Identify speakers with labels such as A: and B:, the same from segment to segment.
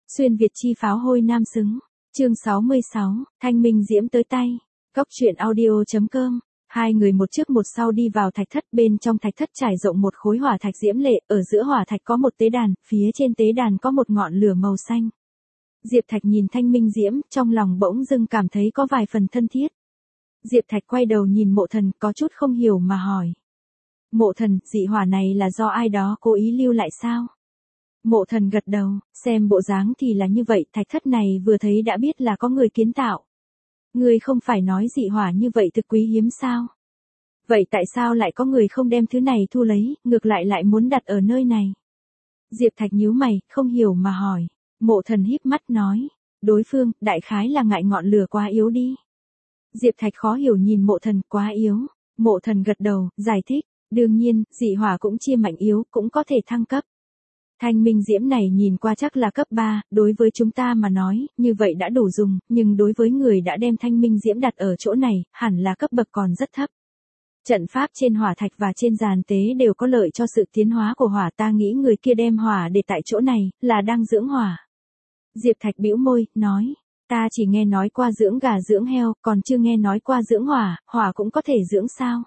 A: Xuyên Việt chi pháo hôi nam xứng. Chương 66, Thanh Minh Diễm tới tay. Góc truyện audio.com. Hai người một trước một sau đi vào thạch thất, bên trong thạch thất trải rộng một khối hỏa thạch diễm lệ, ở giữa hỏa thạch có một tế đàn, phía trên tế đàn có một ngọn lửa màu xanh. Diệp Thạch nhìn Thanh Minh Diễm, trong lòng bỗng dưng cảm thấy có vài phần thân thiết. Diệp Thạch quay đầu nhìn Mộ Thần, có chút không hiểu mà hỏi. Mộ Thần, dị hỏa này là do ai đó cố ý lưu lại sao? Mộ Thần gật đầu, xem bộ dáng thì là như vậy, thạch thất này vừa thấy đã biết là có người kiến tạo. Ngươi không phải nói dị hỏa như vậy thực quý hiếm sao? Vậy tại sao lại có người không đem thứ này thu lấy, ngược lại muốn đặt ở nơi này? Diệp Thạch nhíu mày, không hiểu mà hỏi. Mộ Thần híp mắt nói, đối phương, đại khái là ngại ngọn lửa quá yếu đi. Diệp Thạch khó hiểu nhìn Mộ Thần, quá yếu. Mộ Thần gật đầu, giải thích, đương nhiên, dị hỏa cũng chia mạnh yếu, cũng có thể thăng cấp. Thanh Minh Diễm này nhìn qua chắc là cấp 3, đối với chúng ta mà nói, như vậy đã đủ dùng, nhưng đối với người đã đem Thanh Minh Diễm đặt ở chỗ này, hẳn là cấp bậc còn rất thấp. Trận pháp trên hỏa thạch và trên giàn tế đều có lợi cho sự tiến hóa của hỏa, ta nghĩ người kia đem hỏa để tại chỗ này, là đang dưỡng hỏa. Diệp Thạch bĩu môi, nói, ta chỉ nghe nói qua dưỡng gà dưỡng heo, còn chưa nghe nói qua dưỡng hỏa, hỏa cũng có thể dưỡng sao?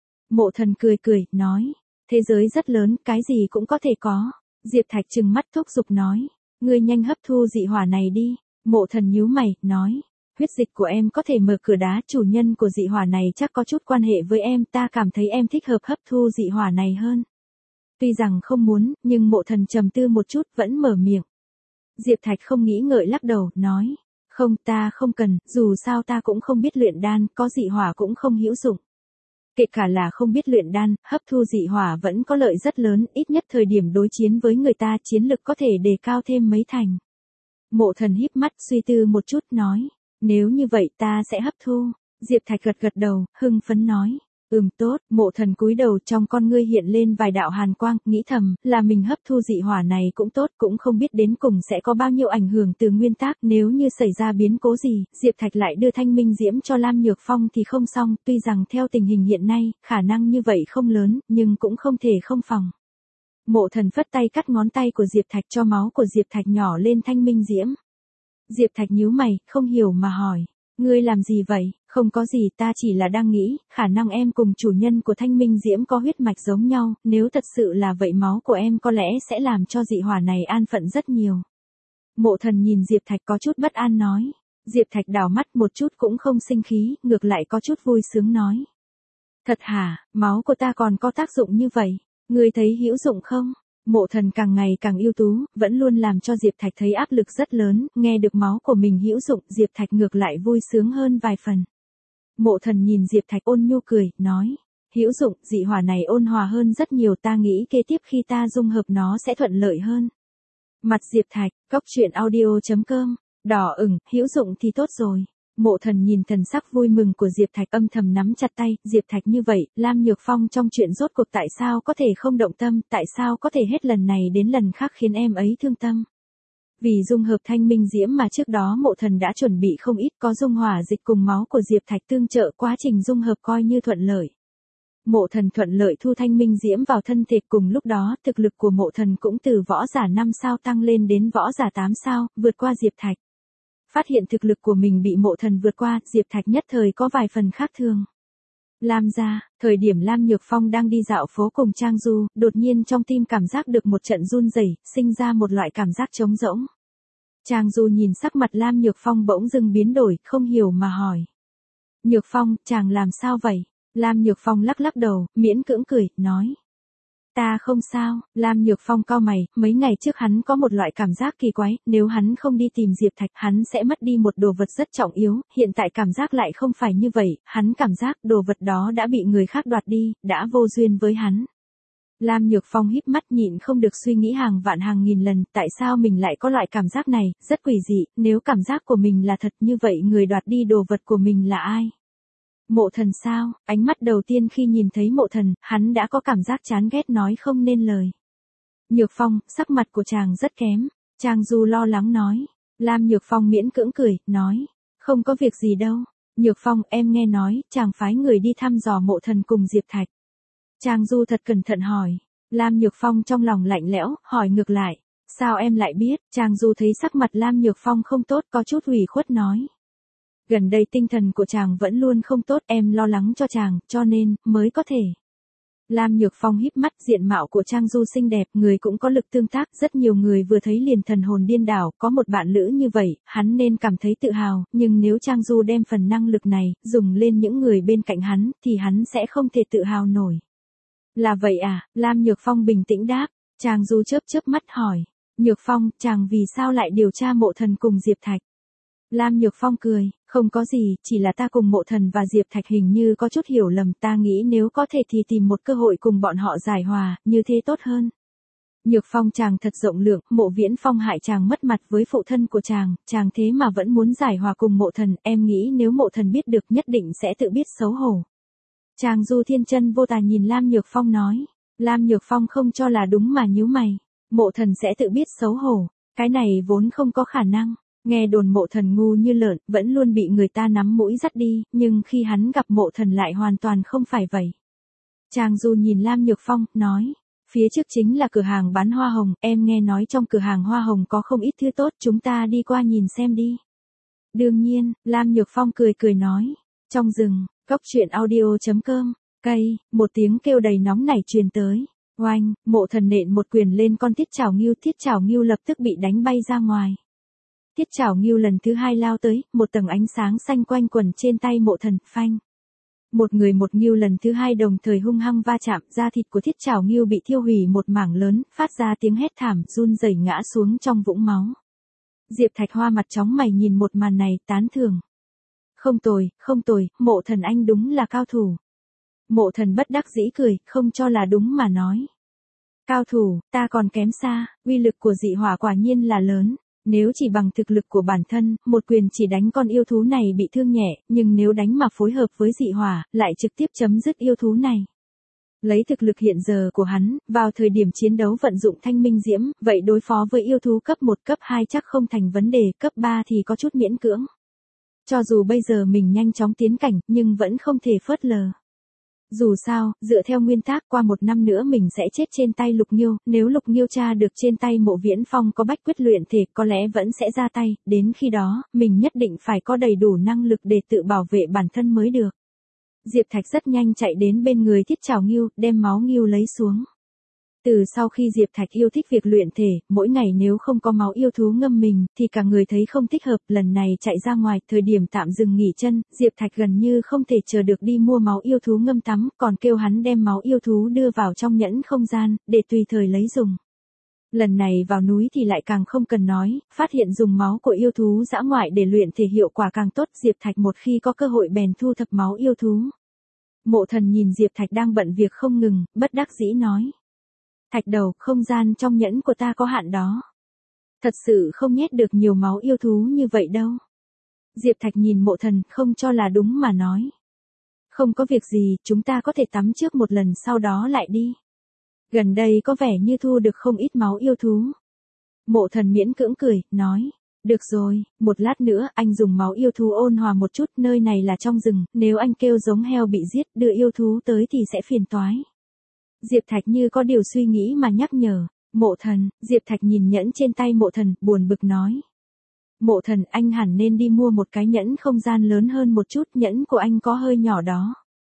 A: Mộ Thần cười, nói, thế giới rất lớn, cái gì cũng có thể có. Diệp Thạch trừng mắt thúc giục nói, ngươi nhanh hấp thu dị hỏa này đi. Mộ Thần nhíu mày, nói, huyết dịch của em có thể mở cửa đá, chủ nhân của dị hỏa này chắc có chút quan hệ với em, ta cảm thấy em thích hợp hấp thu dị hỏa này hơn. Tuy rằng không muốn, nhưng Mộ Thần trầm tư một chút, vẫn mở miệng. Diệp Thạch không nghĩ ngợi lắc đầu, nói, không, ta không cần, dù sao ta cũng không biết luyện đan, có dị hỏa cũng không hữu dụng. Kể cả là không biết luyện đan, hấp thu dị hỏa vẫn có lợi rất lớn, ít nhất thời điểm đối chiến với người ta chiến lực có thể đề cao thêm mấy thành. Mộ Thần híp mắt suy tư một chút nói, nếu như vậy ta sẽ hấp thu. Diệp Thạch gật đầu, hưng phấn nói, tốt. Mộ Thần cúi đầu, trong con ngươi hiện lên vài đạo hàn quang, nghĩ thầm, là mình hấp thu dị hỏa này cũng tốt, cũng không biết đến cùng sẽ có bao nhiêu ảnh hưởng từ nguyên tắc, nếu như xảy ra biến cố gì, Diệp Thạch lại đưa Thanh Minh Diễm cho Lam Nhược Phong thì không xong, tuy rằng theo tình hình hiện nay, khả năng như vậy không lớn, nhưng cũng không thể không phòng. Mộ Thần phất tay cắt ngón tay của Diệp Thạch, cho máu của Diệp Thạch nhỏ lên Thanh Minh Diễm. Diệp Thạch nhíu mày, không hiểu mà hỏi, ngươi làm gì vậy? Không có gì, ta chỉ là đang nghĩ, khả năng em cùng chủ nhân của Thanh Minh Diễm có huyết mạch giống nhau, nếu thật sự là vậy máu của em có lẽ sẽ làm cho dị hỏa này an phận rất nhiều. Mộ Thần nhìn Diệp Thạch có chút bất an nói. Diệp Thạch đảo mắt một chút cũng không sinh khí, ngược lại có chút vui sướng nói. Thật hả, máu của ta còn có tác dụng như vậy, ngươi thấy hữu dụng không? Mộ Thần càng ngày càng ưu tú, vẫn luôn làm cho Diệp Thạch thấy áp lực rất lớn, nghe được máu của mình hữu dụng, Diệp Thạch ngược lại vui sướng hơn vài phần. Mộ Thần nhìn Diệp Thạch ôn nhu cười, nói, hữu dụng, dị hỏa này ôn hòa hơn rất nhiều, ta nghĩ kế tiếp khi ta dung hợp nó sẽ thuận lợi hơn. Mặt Diệp Thạch, góc truyện audio.com, đỏ ửng, hữu dụng thì tốt rồi. Mộ Thần nhìn thần sắc vui mừng của Diệp Thạch âm thầm nắm chặt tay, Diệp Thạch như vậy, Lam Nhược Phong trong chuyện rốt cuộc tại sao có thể không động tâm, tại sao có thể hết lần này đến lần khác khiến em ấy thương tâm. Vì dung hợp Thanh Minh Diễm mà trước đó Mộ Thần đã chuẩn bị không ít, có dung hỏa dịch cùng máu của Diệp Thạch tương trợ, quá trình dung hợp coi như thuận lợi. Mộ Thần thuận lợi thu Thanh Minh Diễm vào thân thể, cùng lúc đó thực lực của Mộ Thần cũng từ võ giả 5 sao tăng lên đến võ giả 8 sao, vượt qua Diệp Thạch. Phát hiện thực lực của mình bị Mộ Thần vượt qua, Diệp Thạch nhất thời có vài phần khác thường. Lam gia, thời điểm Lam Nhược Phong đang đi dạo phố cùng Trang Du, đột nhiên trong tim cảm giác được một trận run rẩy, sinh ra một loại cảm giác trống rỗng. Trang Du nhìn sắc mặt Lam Nhược Phong bỗng dưng biến đổi, không hiểu mà hỏi. Nhược Phong, chàng làm sao vậy? Lam Nhược Phong lắc đầu, miễn cưỡng cười, nói. Ta không sao. Lam Nhược Phong cau mày, mấy ngày trước hắn có một loại cảm giác kỳ quái, nếu hắn không đi tìm Diệp Thạch, hắn sẽ mất đi một đồ vật rất trọng yếu, hiện tại cảm giác lại không phải như vậy, hắn cảm giác đồ vật đó đã bị người khác đoạt đi, đã vô duyên với hắn. Lam Nhược Phong híp mắt nhịn không được suy nghĩ hàng vạn hàng nghìn lần, tại sao mình lại có loại cảm giác này, rất quỷ dị, nếu cảm giác của mình là thật như vậy người đoạt đi đồ vật của mình là ai? Mộ Thần sao? Ánh mắt đầu tiên khi nhìn thấy Mộ Thần, hắn đã có cảm giác chán ghét nói không nên lời. Nhược Phong, sắc mặt của chàng rất kém. Trang Du lo lắng nói. Lam Nhược Phong miễn cưỡng cười, nói. Không có việc gì đâu. Nhược Phong, em nghe nói, chàng phái người đi thăm dò Mộ Thần cùng Diệp Thạch. Trang Du thật cẩn thận hỏi. Lam Nhược Phong trong lòng lạnh lẽo, hỏi ngược lại. Sao em lại biết? Trang Du thấy sắc mặt Lam Nhược Phong không tốt, có chút ủy khuất nói. Gần đây tinh thần của chàng vẫn luôn không tốt, em lo lắng cho chàng, cho nên, mới có thể. Lam Nhược Phong híp mắt, diện mạo của Trang Du xinh đẹp, người cũng có lực tương tác, rất nhiều người vừa thấy liền thần hồn điên đảo, có một bạn lữ như vậy, hắn nên cảm thấy tự hào, nhưng nếu Trang Du đem phần năng lực này, dùng lên những người bên cạnh hắn, thì hắn sẽ không thể tự hào nổi. Là vậy à? Lam Nhược Phong bình tĩnh đáp. Trang Du chớp chớp mắt hỏi. Nhược Phong, chàng vì sao lại điều tra Mộ Thần cùng Diệp Thạch? Lam Nhược Phong cười, không có gì, chỉ là ta cùng Mộ Thần và Diệp Thạch hình như có chút hiểu lầm, ta nghĩ nếu có thể thì tìm một cơ hội cùng bọn họ giải hòa, như thế tốt hơn. Nhược Phong, chàng thật rộng lượng, Mộ Viễn Phong hại chàng mất mặt với phụ thân của chàng thế mà vẫn muốn giải hòa cùng Mộ Thần, em nghĩ nếu Mộ Thần biết được nhất định sẽ tự biết xấu hổ. Trang Du thiên chân vô tà nhìn Lam Nhược Phong nói. Lam Nhược Phong không cho là đúng mà nhíu mày. Mộ Thần sẽ tự biết xấu hổ, cái này vốn không có khả năng. Nghe đồn Mộ Thần ngu như lợn, vẫn luôn bị người ta nắm mũi dắt đi, nhưng khi hắn gặp Mộ Thần lại hoàn toàn không phải vậy. Trang Du nhìn Lam Nhược Phong, nói. Phía trước chính là cửa hàng bán hoa hồng, em nghe nói trong cửa hàng hoa hồng có không ít thứ tốt, chúng ta đi qua nhìn xem đi. Đương nhiên, Lam Nhược Phong cười cười nói. Trong rừng, Cốc truyện audio.com, cây, một tiếng kêu đầy nóng nảy truyền tới. Oanh, Mộ Thần nện một quyền lên con Thiết Chảo Ngưu lập tức bị đánh bay ra ngoài. Thiết Chảo Ngưu lần thứ hai lao tới, một tầng ánh sáng xanh quanh quẩn trên tay Mộ Thần, phanh. Một người một ngưu lần thứ hai đồng thời hung hăng va chạm, da thịt của Thiết Chảo Ngưu bị thiêu hủy một mảng lớn, phát ra tiếng hét thảm, run rẩy ngã xuống trong vũng máu. Diệp Thạch Hoa mặt chóng mày nhìn một màn này, tán thưởng. Không tồi, Mộ Thần anh đúng là cao thủ. Mộ Thần bất đắc dĩ cười, không cho là đúng mà nói. Cao thủ, ta còn kém xa, uy lực của dị hỏa quả nhiên là lớn. Nếu chỉ bằng thực lực của bản thân, một quyền chỉ đánh con yêu thú này bị thương nhẹ, nhưng nếu đánh mà phối hợp với dị hỏa, lại trực tiếp chấm dứt yêu thú này. Lấy thực lực hiện giờ của hắn, vào thời điểm chiến đấu vận dụng thanh minh diễm, vậy đối phó với yêu thú cấp 1 cấp 2 chắc không thành vấn đề, cấp 3 thì có chút miễn cưỡng. Cho dù bây giờ mình nhanh chóng tiến cảnh, nhưng vẫn không thể phớt lờ. Dù sao, dựa theo nguyên tắc qua 1 năm nữa mình sẽ chết trên tay Lục Nghiêu, nếu Lục Nghiêu tra được trên tay Mộ Viễn Phong có bách quyết luyện thể có lẽ vẫn sẽ ra tay, đến khi đó, mình nhất định phải có đầy đủ năng lực để tự bảo vệ bản thân mới được. Diệp Thạch rất nhanh chạy đến bên người Thiết Chảo Ngưu, đem máu Ngưu lấy xuống. Từ sau khi Diệp Thạch yêu thích việc luyện thể, mỗi ngày nếu không có máu yêu thú ngâm mình, thì cả người thấy không thích hợp, lần này chạy ra ngoài, thời điểm tạm dừng nghỉ chân, Diệp Thạch gần như không thể chờ được đi mua máu yêu thú ngâm tắm, còn kêu hắn đem máu yêu thú đưa vào trong nhẫn không gian, để tùy thời lấy dùng. Lần này vào núi thì lại càng không cần nói, phát hiện dùng máu của yêu thú dã ngoại để luyện thể hiệu quả càng tốt, Diệp Thạch một khi có cơ hội bèn thu thập máu yêu thú. Mộ Thần nhìn Diệp Thạch đang bận việc không ngừng, bất đắc dĩ nói. Thạch đầu, không gian trong nhẫn của ta có hạn đó. Thật sự không nhét được nhiều máu yêu thú như vậy đâu. Diệp Thạch nhìn Mộ Thần, không cho là đúng mà nói. Không có việc gì, chúng ta có thể tắm trước một lần sau đó lại đi. Gần đây có vẻ như thu được không ít máu yêu thú. Mộ Thần miễn cưỡng cười, nói. Được rồi, một lát nữa anh dùng máu yêu thú ôn hòa một chút, nơi này là trong rừng, nếu anh kêu giống heo bị giết đưa yêu thú tới thì sẽ phiền toái. Diệp Thạch như có điều suy nghĩ mà nhắc nhở. Mộ Thần, Diệp Thạch nhìn nhẫn trên tay Mộ Thần, buồn bực nói. Mộ Thần, anh hẳn nên đi mua một cái nhẫn không gian lớn hơn một chút, nhẫn của anh có hơi nhỏ đó.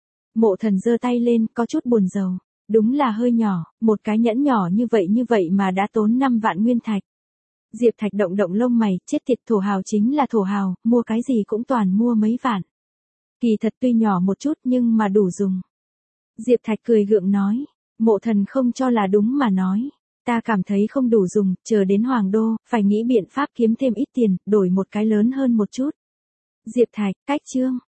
A: Mộ Thần giơ tay lên, có chút buồn rầu. Đúng là hơi nhỏ, một cái nhẫn nhỏ như vậy mà đã tốn 5 vạn nguyên thạch. Diệp Thạch động động lông mày, chết tiệt, thổ hào chính là thổ hào, mua cái gì cũng toàn mua mấy vạn. Kỳ thật tuy nhỏ một chút nhưng mà đủ dùng. Diệp Thạch cười gượng nói. Mộ Thần không cho là đúng mà nói. Ta cảm thấy không đủ dùng, chờ đến Hoàng Đô, phải nghĩ biện pháp kiếm thêm ít tiền, đổi một cái lớn hơn một chút. Diệp Thạch, cách chương.